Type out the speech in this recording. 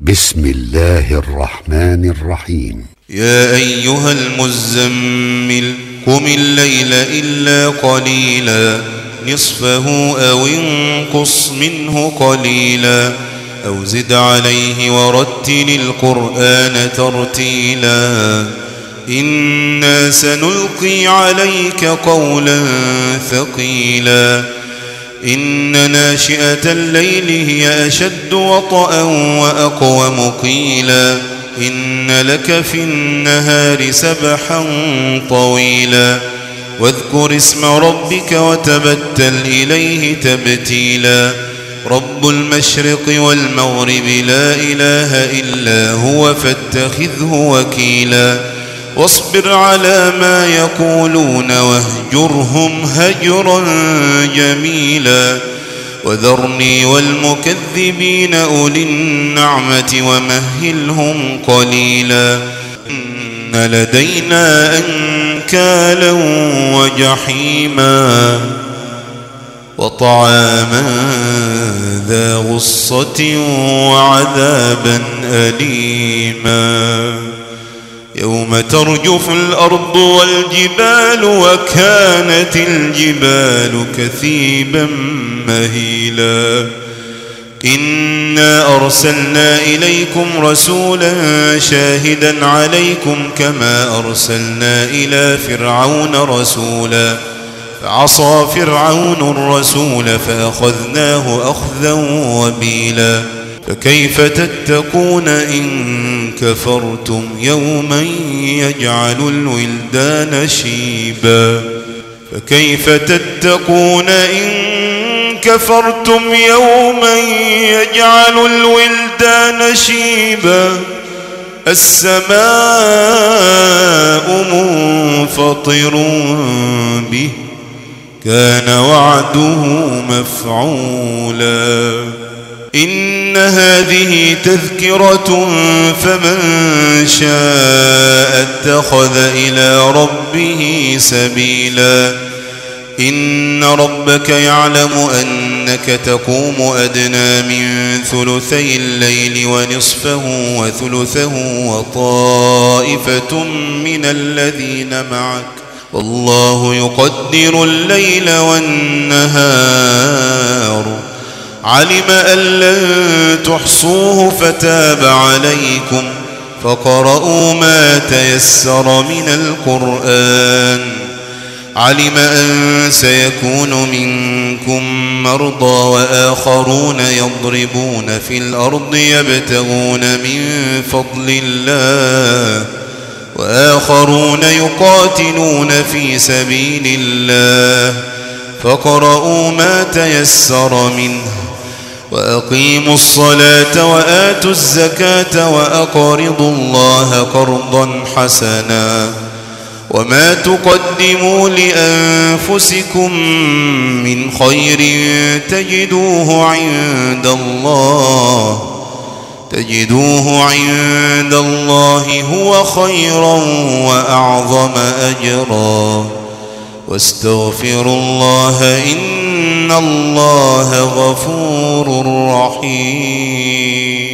بسم الله الرحمن الرحيم. يا أيها المزمل قم الليل إلا قليلا نصفه أو انقص منه قليلا أو زد عليه ورتل القرآن ترتيلا إنا سنلقي عليك قولا ثقيلا إن ناشئة الليل هي أشد وطئا وأقوم قيلا إن لك في النهار سبحا طويلا واذكر اسم ربك وتبتل إليه تبتيلا رب المشرق والمغرب لا إله إلا هو فاتخذه وكيلا واصبر على ما يقولون واهجرهم هجرا جميلا وذرني والمكذبين أولي النعمة ومهلهم قليلا إن لدينا أنكالا وجحيما وطعاما ذا غصة وعذابا أليما يوم ترجف الأرض والجبال وكانت الجبال كثيبا مهيلا إنا أرسلنا إليكم رسولا شاهدا عليكم كما أرسلنا إلى فرعون رسولا فعصى فرعون الرسول فأخذناه أخذا وبيلا فكيف تتقون إن كفرتم يوما يجعل الولدان شيبا فكيف تتقون إن كفرتم يوما يجعل الولدان شيبا السماء منفطر به كان وعده مفعولا إن هذه تذكرة فمن شاء اتخذ إلى ربه سبيلا إن ربك يعلم أنك تقوم أدنى من ثلثي الليل ونصفه وثلثه وطائفة من الذين معك والله يقدر الليل والنهار علم أن لن تحصوه فتاب عليكم فقرؤوا ما تيسر من القرآن علم أن سيكون منكم مرضى وآخرون يضربون في الأرض يبتغون من فضل الله وآخرون يقاتلون في سبيل الله فقرؤوا ما تيسر منه وأقيموا الصلاة وآتوا الزكاة وأقرضوا الله قرضا حسنا وما تقدموا لأنفسكم من خير تجدوه عند الله هو خيرا وأعظم أجرا واستغفروا الله إن الله غفور رحيم.